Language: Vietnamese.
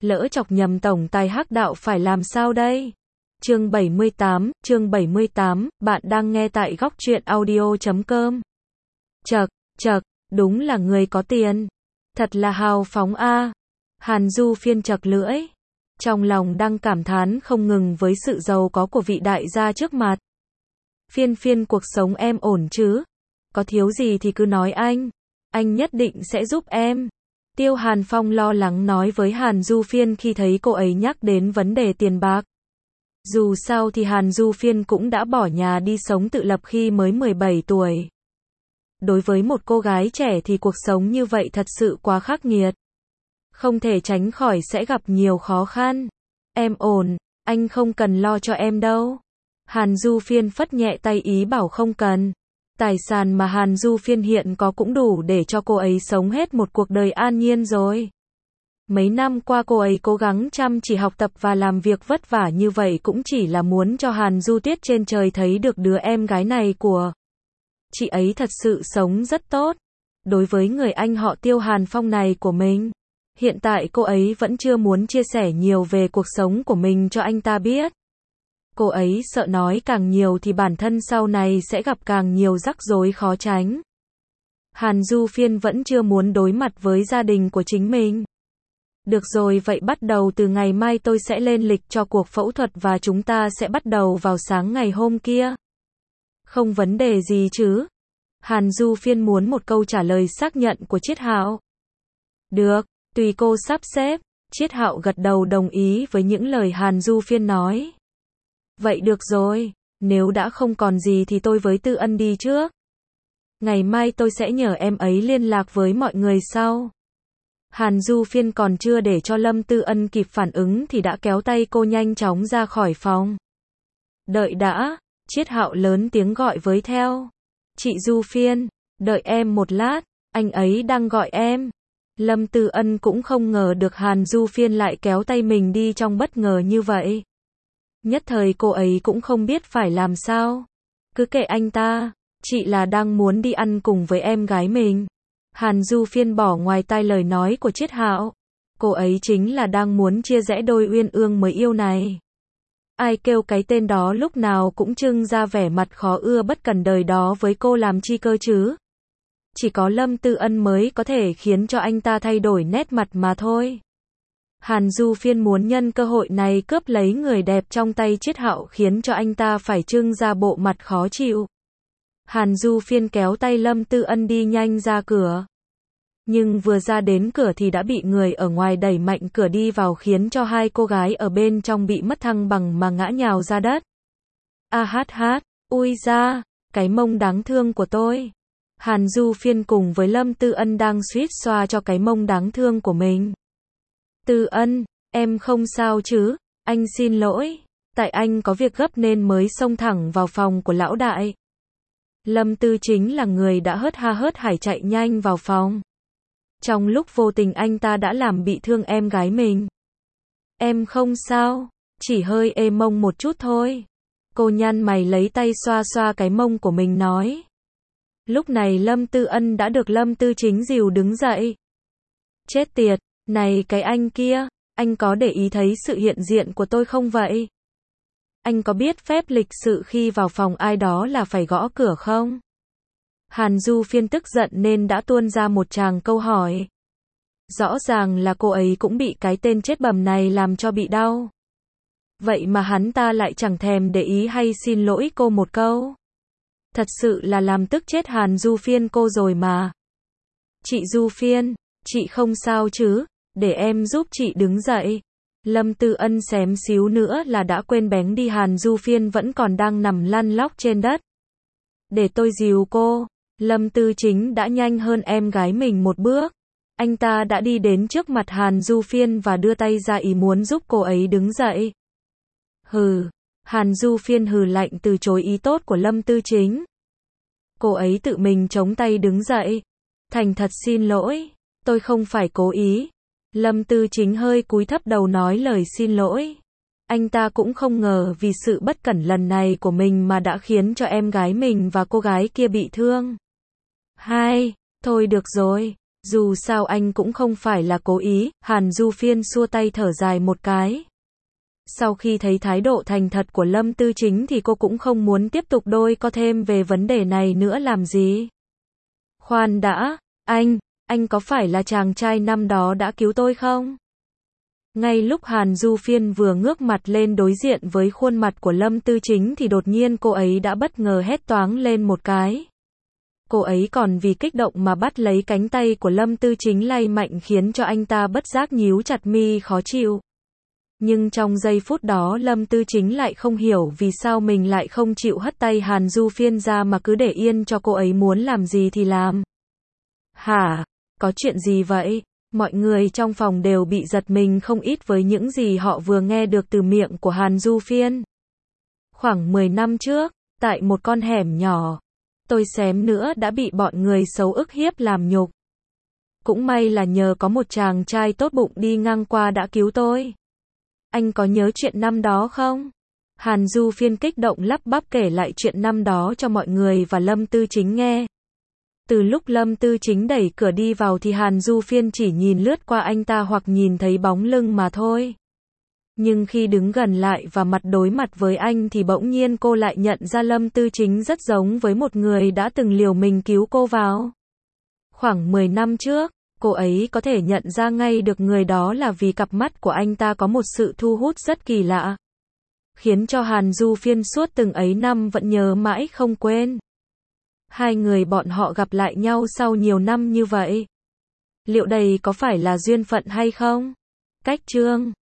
Lỡ chọc nhầm tổng tài hắc đạo phải làm sao đây? Chương 78, bạn đang nghe tại góc truyện audio.com. Chậc, đúng là người có tiền. Thật là hào phóng a. Hàn Du Phiên chậc lưỡi. Trong lòng đang cảm thán không ngừng với sự giàu có của vị đại gia trước mặt. Phiên cuộc sống em ổn chứ? Có thiếu gì thì cứ nói anh nhất định sẽ giúp em. Tiêu Hàn Phong lo lắng nói với Hàn Du Phiên khi thấy cô ấy nhắc đến vấn đề tiền bạc. Dù sao thì Hàn Du Phiên cũng đã bỏ nhà đi sống tự lập khi mới 17 tuổi. Đối với một cô gái trẻ thì cuộc sống như vậy thật sự quá khắc nghiệt. Không thể tránh khỏi sẽ gặp nhiều khó khăn. Em ổn, anh không cần lo cho em đâu. Hàn Du Phiên phất nhẹ tay ý bảo không cần. Tài sản mà Hàn Du Phiên hiện có cũng đủ để cho cô ấy sống hết một cuộc đời an nhiên rồi. Mấy năm qua cô ấy cố gắng chăm chỉ học tập và làm việc vất vả như vậy cũng chỉ là muốn cho Hàn Du Tuyết trên trời thấy được đứa em gái này của chị ấy thật sự sống rất tốt. Đối với người anh họ Tiêu Hàn Phong này của mình, hiện tại cô ấy vẫn chưa muốn chia sẻ nhiều về cuộc sống của mình cho anh ta biết. Cô ấy sợ nói càng nhiều thì bản thân sau này sẽ gặp càng nhiều rắc rối khó tránh. Hàn Du Phiên vẫn chưa muốn đối mặt với gia đình của chính mình. Được rồi, vậy bắt đầu từ ngày mai tôi sẽ lên lịch cho cuộc phẫu thuật và chúng ta sẽ bắt đầu vào sáng ngày hôm kia. Không vấn đề gì chứ? Hàn Du Phiên muốn một câu trả lời xác nhận của Triết Hạo. Được, tùy cô sắp xếp. Triết Hạo gật đầu đồng ý với những lời Hàn Du Phiên nói. Vậy được rồi, nếu đã không còn gì thì tôi với Tư Ân đi trước. Ngày mai tôi sẽ nhờ em ấy liên lạc với mọi người sau. Hàn Du Phiên còn chưa để cho Lâm Tư Ân kịp phản ứng thì đã kéo tay cô nhanh chóng ra khỏi phòng. Đợi đã, Triết Hạo lớn tiếng gọi với theo. Chị Du Phiên, đợi em một lát, anh ấy đang gọi em. Lâm Tư Ân cũng không ngờ được Hàn Du Phiên lại kéo tay mình đi trong bất ngờ như vậy. Nhất thời cô ấy cũng không biết phải làm sao. Cứ kệ anh ta, chị là đang muốn đi ăn cùng với em gái mình. Hàn Du Phiên bỏ ngoài tai lời nói của Triết Hạo. Cô ấy chính là đang muốn chia rẽ đôi uyên ương mới yêu này. Ai kêu cái tên đó lúc nào cũng trưng ra vẻ mặt khó ưa bất cần đời đó với cô làm chi cơ chứ. Chỉ có Lâm Tư Ân mới có thể khiến cho anh ta thay đổi nét mặt mà thôi. Hàn Du Phiên muốn nhân cơ hội này cướp lấy người đẹp trong tay Triết Hạo khiến cho anh ta phải trưng ra bộ mặt khó chịu. Hàn Du Phiên kéo tay Lâm Tư Ân đi nhanh ra cửa. Nhưng vừa ra đến cửa thì đã bị người ở ngoài đẩy mạnh cửa đi vào khiến cho hai cô gái ở bên trong bị mất thăng bằng mà ngã nhào ra đất. Ui da, cái mông đáng thương của tôi. Hàn Du Phiên cùng với Lâm Tư Ân đang suýt xoa cho cái mông đáng thương của mình. Tư Ân, em không sao chứ? Anh xin lỗi, tại anh có việc gấp nên mới xông thẳng vào phòng của lão đại. Lâm Tư chính là người đã hớt hải chạy nhanh vào phòng. Trong lúc vô tình anh ta đã làm bị thương em gái mình. Em không sao, chỉ hơi ê mông một chút thôi. Cô nhăn mày lấy tay xoa xoa cái mông của mình nói. Lúc này Lâm Tư Ân đã được Lâm Tư Chính dìu đứng dậy. Chết tiệt, này cái anh kia, anh có để ý thấy sự hiện diện của tôi không vậy? Anh có biết phép lịch sự khi vào phòng ai đó là phải gõ cửa không? Hàn Du Phiên tức giận nên đã tuôn ra một tràng câu hỏi. Rõ ràng là cô ấy cũng bị cái tên chết bầm này làm cho bị đau. Vậy mà hắn ta lại chẳng thèm để ý hay xin lỗi cô một câu. Thật sự là làm tức chết Hàn Du Phiên cô rồi mà. Chị Du Phiên, chị không sao chứ? Để em giúp chị đứng dậy. Lâm Tư Ân xém xíu nữa là đã quên bén đi Hàn Du Phiên vẫn còn đang nằm lăn lóc trên đất. Để tôi dìu cô. Lâm Tư Chính đã nhanh hơn em gái mình một bước. Anh ta đã đi đến trước mặt Hàn Du Phiên và đưa tay ra ý muốn giúp cô ấy đứng dậy. Hừ. Hàn Du Phiên hừ lạnh từ chối ý tốt của Lâm Tư Chính. Cô ấy tự mình chống tay đứng dậy. Thành thật xin lỗi, tôi không phải cố ý. Lâm Tư Chính hơi cúi thấp đầu nói lời xin lỗi. Anh ta cũng không ngờ vì sự bất cẩn lần này của mình mà đã khiến cho em gái mình và cô gái kia bị thương. Thôi được rồi, Dù sao anh cũng không phải là cố ý, Hàn Du Phiên xua tay thở dài một cái. Sau khi thấy thái độ thành thật của Lâm Tư Chính thì cô cũng không muốn tiếp tục đôi co thêm về vấn đề này nữa làm gì. Khoan đã, anh có phải là chàng trai năm đó đã cứu tôi không? Ngay lúc Hàn Du Phiên vừa ngước mặt lên đối diện với khuôn mặt của Lâm Tư Chính thì đột nhiên cô ấy đã bất ngờ hét toáng lên một cái. Cô ấy còn vì kích động mà bắt lấy cánh tay của Lâm Tư Chính lay mạnh khiến cho anh ta bất giác nhíu chặt mi khó chịu. Nhưng trong giây phút đó Lâm Tư Chính lại không hiểu vì sao mình lại không chịu hất tay Hàn Du Phiên ra mà cứ để yên cho cô ấy muốn làm gì thì làm. Hả? Có chuyện gì vậy? Mọi người trong phòng đều bị giật mình không ít với những gì họ vừa nghe được từ miệng của Hàn Du Phiên. Khoảng 10 năm trước, tại một con hẻm nhỏ, tôi xém nữa đã bị bọn người xấu ức hiếp làm nhục. Cũng may là nhờ có một chàng trai tốt bụng đi ngang qua đã cứu tôi. Anh có nhớ chuyện năm đó không? Hàn Du Phiên kích động lắp bắp kể lại chuyện năm đó cho mọi người và Lâm Tư Chính nghe. Từ lúc Lâm Tư Chính đẩy cửa đi vào thì Hàn Du Phiên chỉ nhìn lướt qua anh ta hoặc nhìn thấy bóng lưng mà thôi. Nhưng khi đứng gần lại và mặt đối mặt với anh thì bỗng nhiên cô lại nhận ra Lâm Tư Chính rất giống với một người đã từng liều mình cứu cô vào. Khoảng 10 năm trước, cô ấy có thể nhận ra ngay được người đó là vì cặp mắt của anh ta có một sự thu hút rất kỳ lạ. Khiến cho Hàn Du Phiên suốt từng ấy năm vẫn nhớ mãi không quên. Hai người bọn họ gặp lại nhau sau nhiều năm như vậy. Liệu đây có phải là duyên phận hay không? Cách chương